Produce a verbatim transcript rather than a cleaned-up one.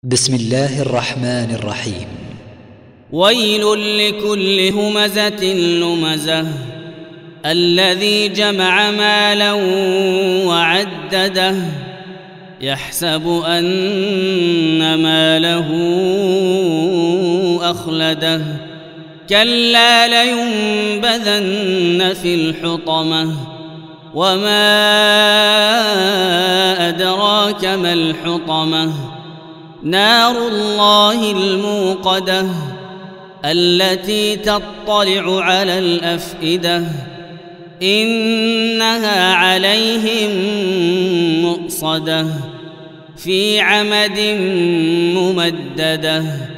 بسم الله الرحمن الرحيم. ويل لكل همزة لمزة الذي جمع مالا وعدده يحسب أن ماله أخلده كلا لينبذن في الحطمة وما أدراك ما الحطمة نار الله الموقدة التي تطلع على الأفئدة إنها عليهم مؤصدة في عمد ممددة.